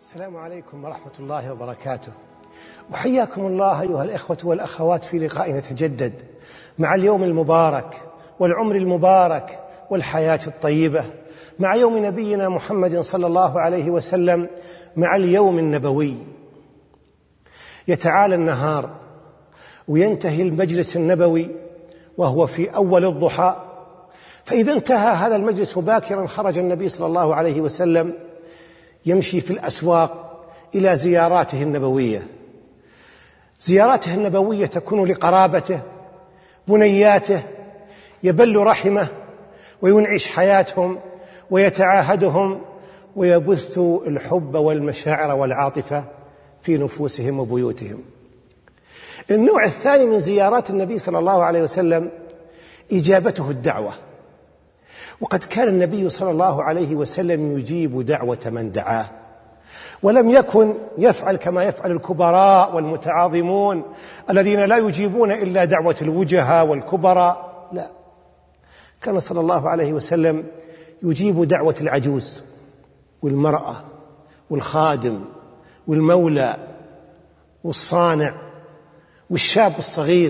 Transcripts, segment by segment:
السلام عليكم ورحمة الله وبركاته. وحياكم الله أيها الإخوة والأخوات في لقاء نتجدد مع اليوم المبارك والعمر المبارك والحياة الطيبة، مع يوم نبينا محمد صلى الله عليه وسلم، مع اليوم النبوي. يتعالى النهار وينتهي المجلس النبوي وهو في أول الضحى، فإذا انتهى هذا المجلس باكرا خرج النبي صلى الله عليه وسلم يمشي في الأسواق إلى زياراته النبوية. زياراته النبوية تكون لقرابته، بنياته، يبل رحمه وينعش حياتهم ويتعاهدهم ويبث الحب والمشاعر والعاطفة في نفوسهم وبيوتهم. النوع الثاني من زيارات النبي صلى الله عليه وسلم إجابته الدعوة، وقد كان النبي صلى الله عليه وسلم يجيب دعوة من دعاه، ولم يكن يفعل كما يفعل الكبراء والمتعاظمون الذين لا يجيبون إلا دعوة الوجهاء والكبراء. لا، كان صلى الله عليه وسلم يجيب دعوة العجوز والمرأة والخادم والمولى والصانع والشاب الصغير،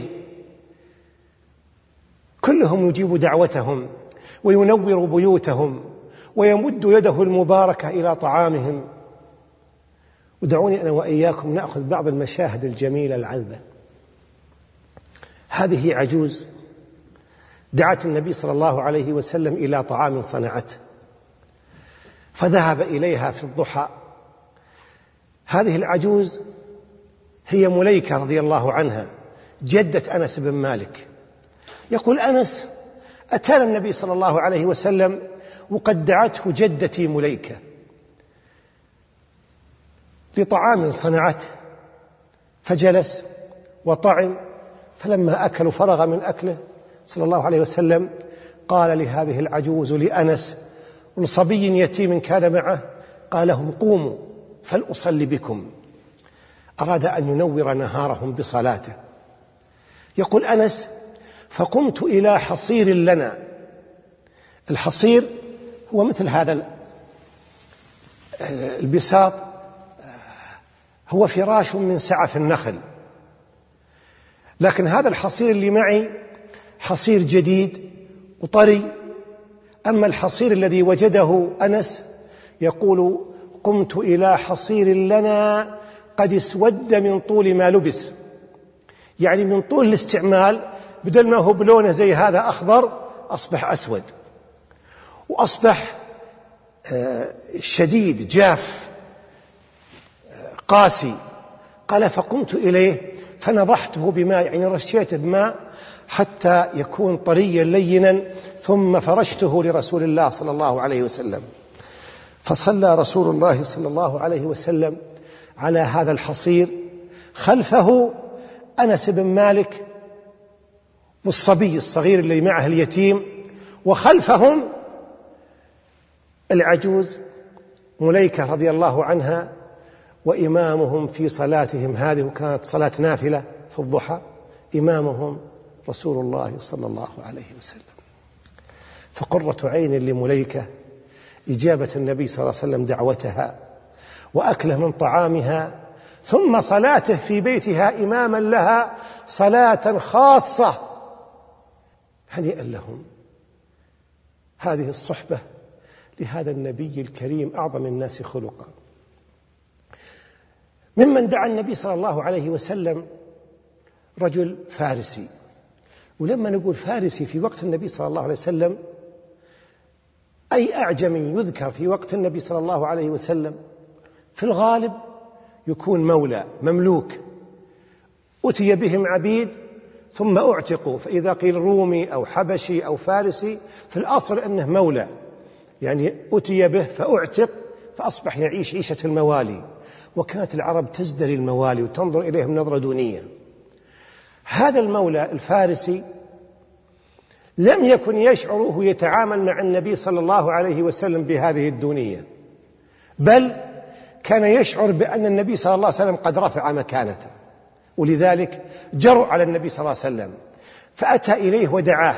كلهم يجيب دعوتهم وينور بيوتهم ويمد يده المباركة إلى طعامهم. ودعوني أنا وإياكم نأخذ بعض المشاهد الجميلة العذبة. هذه عجوز دعت النبي صلى الله عليه وسلم إلى طعام صنعته، فذهب إليها في الضحى. هذه العجوز هي مليكة رضي الله عنها، جدة أنس بن مالك. يقول أنس: أتانا النبي صلى الله عليه وسلم وقد دعته جدتي مليكة لطعام صنعته، فجلس وطعم، فلما أكلوا فرغ من أكله صلى الله عليه وسلم قال لهذه العجوز لأنس ولصبي يتيم كان معه، قال لهم: قوموا فلأصلي بكم. أراد أن ينور نهارهم بصلاته. يقول أنس: فقمت إلى حصير لنا. الحصير هو مثل هذا البساط، هو فراش من سعف النخل، لكن هذا الحصير اللي معي حصير جديد وطري. أما الحصير الذي وجده أنس يقول: قمت إلى حصير لنا قد اسود من طول ما لبس، يعني من طول الاستعمال، بدل ما هو بلونه زي هذا أخضر أصبح أسود وأصبح شديد جاف قاسي. قال: فقمت إليه فنضحته بماء، يعني رشيته بماء حتى يكون طريا لينا، ثم فرشته لرسول الله صلى الله عليه وسلم. فصلى رسول الله صلى الله عليه وسلم على هذا الحصير، خلفه أنس بن مالك والصبي الصغير اللي معه اليتيم، وخلفهم العجوز مليكة رضي الله عنها، وإمامهم في صلاتهم هذه، وكانت صلاة نافلة في الضحى، إمامهم رسول الله صلى الله عليه وسلم. فقرة عين لمليكة إجابة النبي صلى الله عليه وسلم دعوتها وأكله من طعامها، ثم صلاته في بيتها إماما لها صلاة خاصة. هنيئا لهم هذه الصحبة لهذا النبي الكريم أعظم الناس خلقا. ممن دعا النبي صلى الله عليه وسلم رجل فارسي، ولما نقول فارسي في وقت النبي صلى الله عليه وسلم، أي أعجمي يذكر في وقت النبي صلى الله عليه وسلم في الغالب يكون مولى مملوك، أتي بهم عبيد ثم أعتقوا، فإذا قيل رومي أو حبشي أو فارسي في الأصل أنه مولى، يعني أتي به فأعتق فأصبح يعيش عيشة الموالي. وكانت العرب تزدري الموالي وتنظر إليهم نظرة دونية. هذا المولى الفارسي لم يكن يشعر وهو يتعامل مع النبي صلى الله عليه وسلم بهذه الدونية، بل كان يشعر بأن النبي صلى الله عليه وسلم قد رفع مكانته، ولذلك جرؤ على النبي صلى الله عليه وسلم فأتى إليه ودعاه.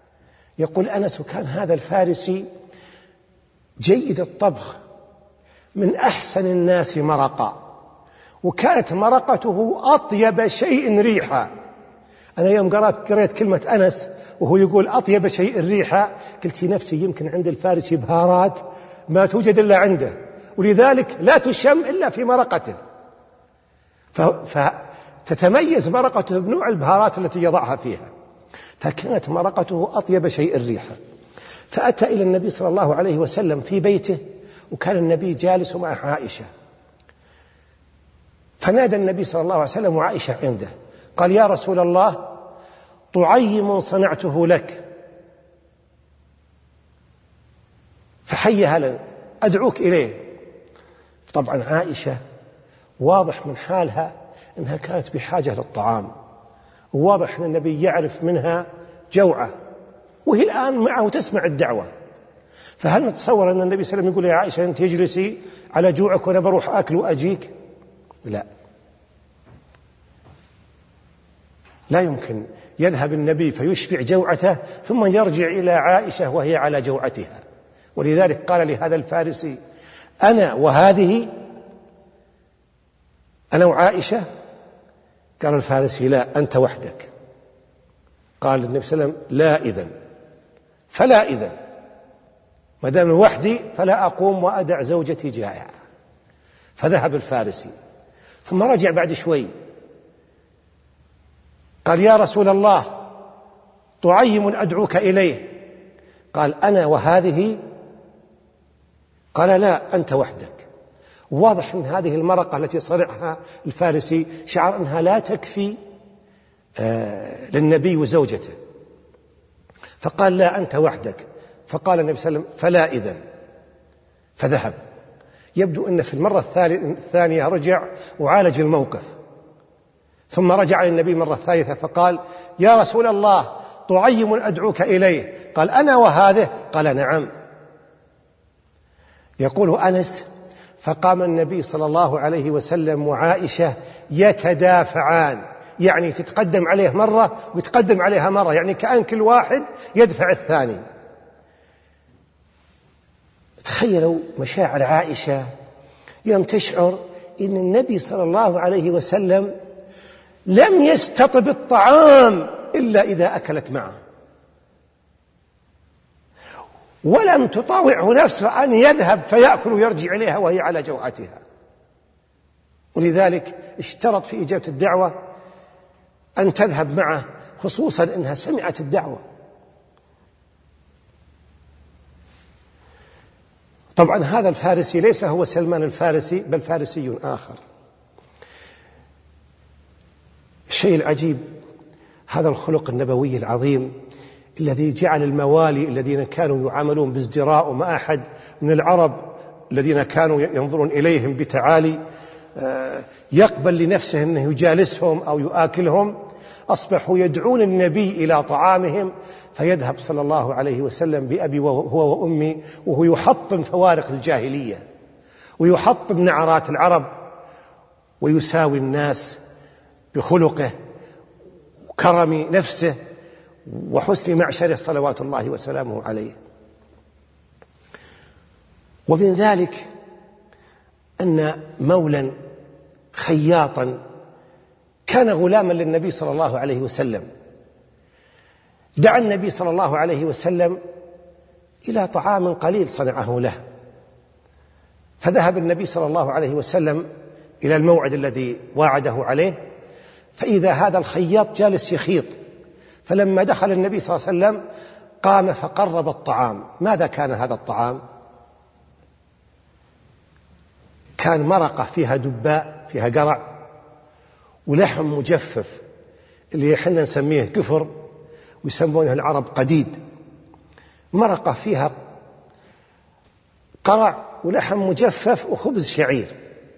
يقول أنس: كان هذا الفارسي جيد الطبخ، من أحسن الناس مرقا، وكانت مرقته أطيب شيء ريحا. أنا يوم قرأت كلمة أنس وهو يقول أطيب شيء ريحا، قلت في نفسي يمكن عند الفارسي بهارات ما توجد إلا عنده، ولذلك لا تشم إلا في مرقته، فتتميز مرقته بنوع البهارات التي يضعها فيها، فكانت مرقته أطيب شيء ريحا. فأتى إلى النبي صلى الله عليه وسلم في بيته، وكان النبي جالس مع عائشة، فنادى النبي صلى الله عليه وسلم وعائشة عنده، قال: يا رسول الله، طعيم صنعته لك، فحيها لنا، أدعوك إليه. طبعا عائشة واضح من حالها أنها كانت بحاجة للطعام، وواضح أن النبي يعرف منها جوعة، وهي الآن معه تسمع الدعوة. فهل نتصور أن النبي صلى الله عليه وسلم يقول: يا عائشة أنت اجلسي على جوعك وأنا بروح أكل وأجيك؟ لا يمكن يذهب النبي فيشبع جوعته ثم يرجع إلى عائشة وهي على جوعتها. ولذلك قال لهذا الفارسي: أنا وهذه، أنا وعائشة. قال الفارسي: لا، أنت وحدك. قال النبي صلى الله عليه وسلم: لا إذن، فلا إذن، ما دام وحدي فلا أقوم وأدع زوجتي جائعة. فذهب الفارسي، ثم رجع بعد شوي قال: يا رسول الله، طعيم أدعوك إليه. قال: أنا وهذه. قال: لا، أنت وحدك. واضح أن هذه المرقة التي صنعها الفارسي شعر أنها لا تكفي للنبي وزوجته، فقال: لا، أنت وحدك. فقال النبي صلى الله عليه وسلم: فلا إذن، فذهب. يبدو أن في المرة الثانية رجع وعالج الموقف، ثم رجع للنبي مرة ثالثة فقال: يا رسول الله، طعيم أدعوك إليه. قال: أنا وهذه. قال: نعم. يقول أنس: فقام النبي صلى الله عليه وسلم وعائشة يتدافعان، يعني تتقدم عليه مرة ويتقدم عليها مرة، يعني كأن كل واحد يدفع الثاني. تخيلوا مشاعر عائشة يوم تشعر إن النبي صلى الله عليه وسلم لم يستطب الطعام إلا إذا أكلت معه، ولم تطاوعه نفسه أن يذهب فيأكل ويرجع إليها وهي على جوعتها. ولذلك اشترط في إجابة الدعوة أن تذهب معه، خصوصا أنها سمعت الدعوة. طبعا هذا الفارسي ليس هو سلمان الفارسي، بل فارسي آخر. الشيء العجيب هذا الخلق النبوي العظيم الذي جعل الموالي الذين كانوا يعاملون بازدراء مع أحد من العرب الذين كانوا ينظرون إليهم بتعالي يقبل لنفسه أنه يجالسهم أو يؤكلهم، أصبحوا يدعون النبي إلى طعامهم، فيذهب صلى الله عليه وسلم بأبي هو وأمي وهو يحطم فوارق الجاهلية ويحطم نعرات العرب ويساوي الناس بخلقه وكرم نفسه وحسن معشره صلوات الله وسلامه عليه. ومن ذلك أن مولا خياطا كان غلاما للنبي صلى الله عليه وسلم دعا النبي صلى الله عليه وسلم إلى طعام قليل صنعه له، فذهب النبي صلى الله عليه وسلم إلى الموعد الذي واعده عليه، فإذا هذا الخياط جالس يخيط. فلما دخل النبي صلى الله عليه وسلم قام فقرب الطعام. ماذا كان هذا الطعام؟ كان مرقة فيها دباء، فيها قرع، ولحم مجفف اللي احنا نسميه كفر ويسمونه العرب قديد. مرقة فيها قرع ولحم مجفف وخبز شعير،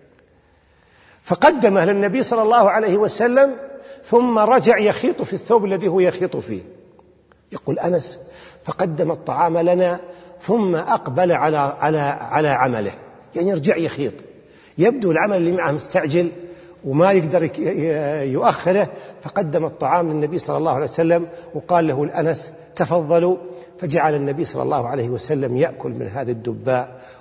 فقدمه للنبي صلى الله عليه وسلم ثم رجع يخيط في الثوب الذي هو يخيط فيه. يقول أنس: فقدم الطعام لنا ثم أقبل على عمله، يعني يرجع يخيط. يبدو العمل اللي معه مستعجل وما يقدر يؤخره، فقدم الطعام للنبي صلى الله عليه وسلم وقال له الأنس: تفضلوا. فجعل النبي صلى الله عليه وسلم يأكل من هذا الدباء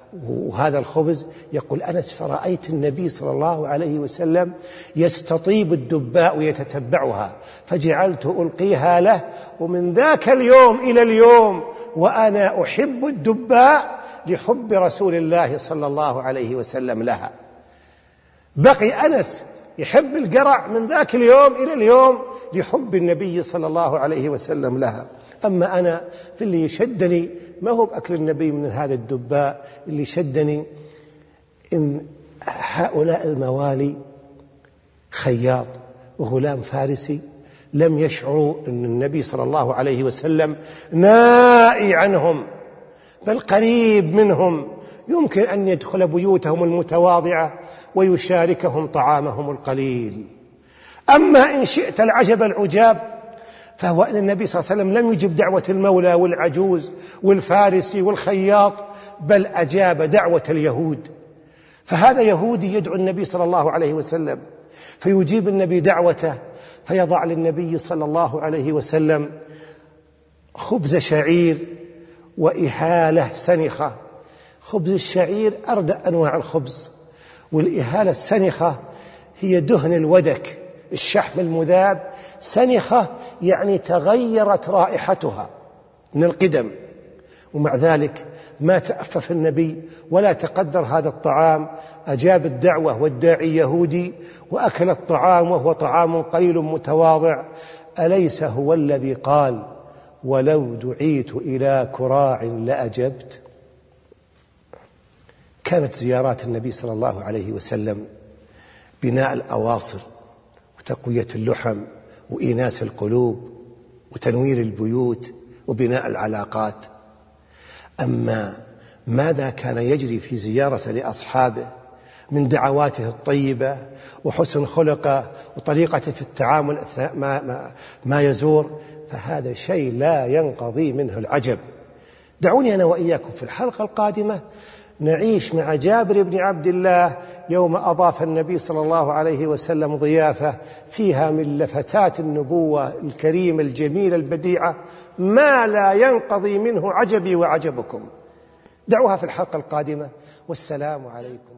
وهذا الخبز. يقول أنس: فرأيت النبي صلى الله عليه وسلم يستطيب الدباء ويتتبعها، فجعلت ألقيها له، ومن ذاك اليوم إلى اليوم وأنا أحب الدباء لحب رسول الله صلى الله عليه وسلم لها. بقي أنس يحب القرع من ذاك اليوم إلى اليوم لحب النبي صلى الله عليه وسلم لها. أما أنا في اللي يشدني ما هو بأكل النبي من هذا الدباء، اللي شدني إن هؤلاء الموالي خياط وغلام فارسي لم يشعروا أن النبي صلى الله عليه وسلم نائي عنهم، بل قريب منهم، يمكن أن يدخل بيوتهم المتواضعة ويشاركهم طعامهم القليل. أما إن شئت العجب العجاب فهو أن النبي صلى الله عليه وسلم لم يجب دعوة المولى والعجوز والفارسي والخياط، بل أجاب دعوة اليهود. فهذا يهودي يدعو النبي صلى الله عليه وسلم، فيجيب النبي دعوته، فيضع للنبي صلى الله عليه وسلم خبز شعير وإهالة سنخة. خبز الشعير أردى أنواع الخبز، والإهالة السنخة هي دهن الودك، الشحم المذاب. سنخة يعني تغيرت رائحتها من القدم، ومع ذلك ما تأفف النبي ولا تقدر هذا الطعام، أجاب الدعوة والداعي يهودي وأكل الطعام وهو طعام قليل متواضع. أليس هو الذي قال: ولو دعيت إلى كراع لأجبت؟ كانت زيارات النبي صلى الله عليه وسلم بناء الأواصر وتقوية اللحم وإيناس القلوب وتنوير البيوت وبناء العلاقات. أما ماذا كان يجري في زيارة لأصحابه من دعواته الطيبة وحسن خلقه وطريقته في التعامل أثناء ما يزور، فهذا شيء لا ينقضي منه العجب. دعوني أنا وإياكم في الحلقة القادمة نعيش مع جابر بن عبد الله يوم أضاف النبي صلى الله عليه وسلم ضيافة فيها من لفتات النبوة الكريمة الجميلة البديعة ما لا ينقضي منه عجبي وعجبكم. دعوها في الحلقة القادمة، والسلام عليكم.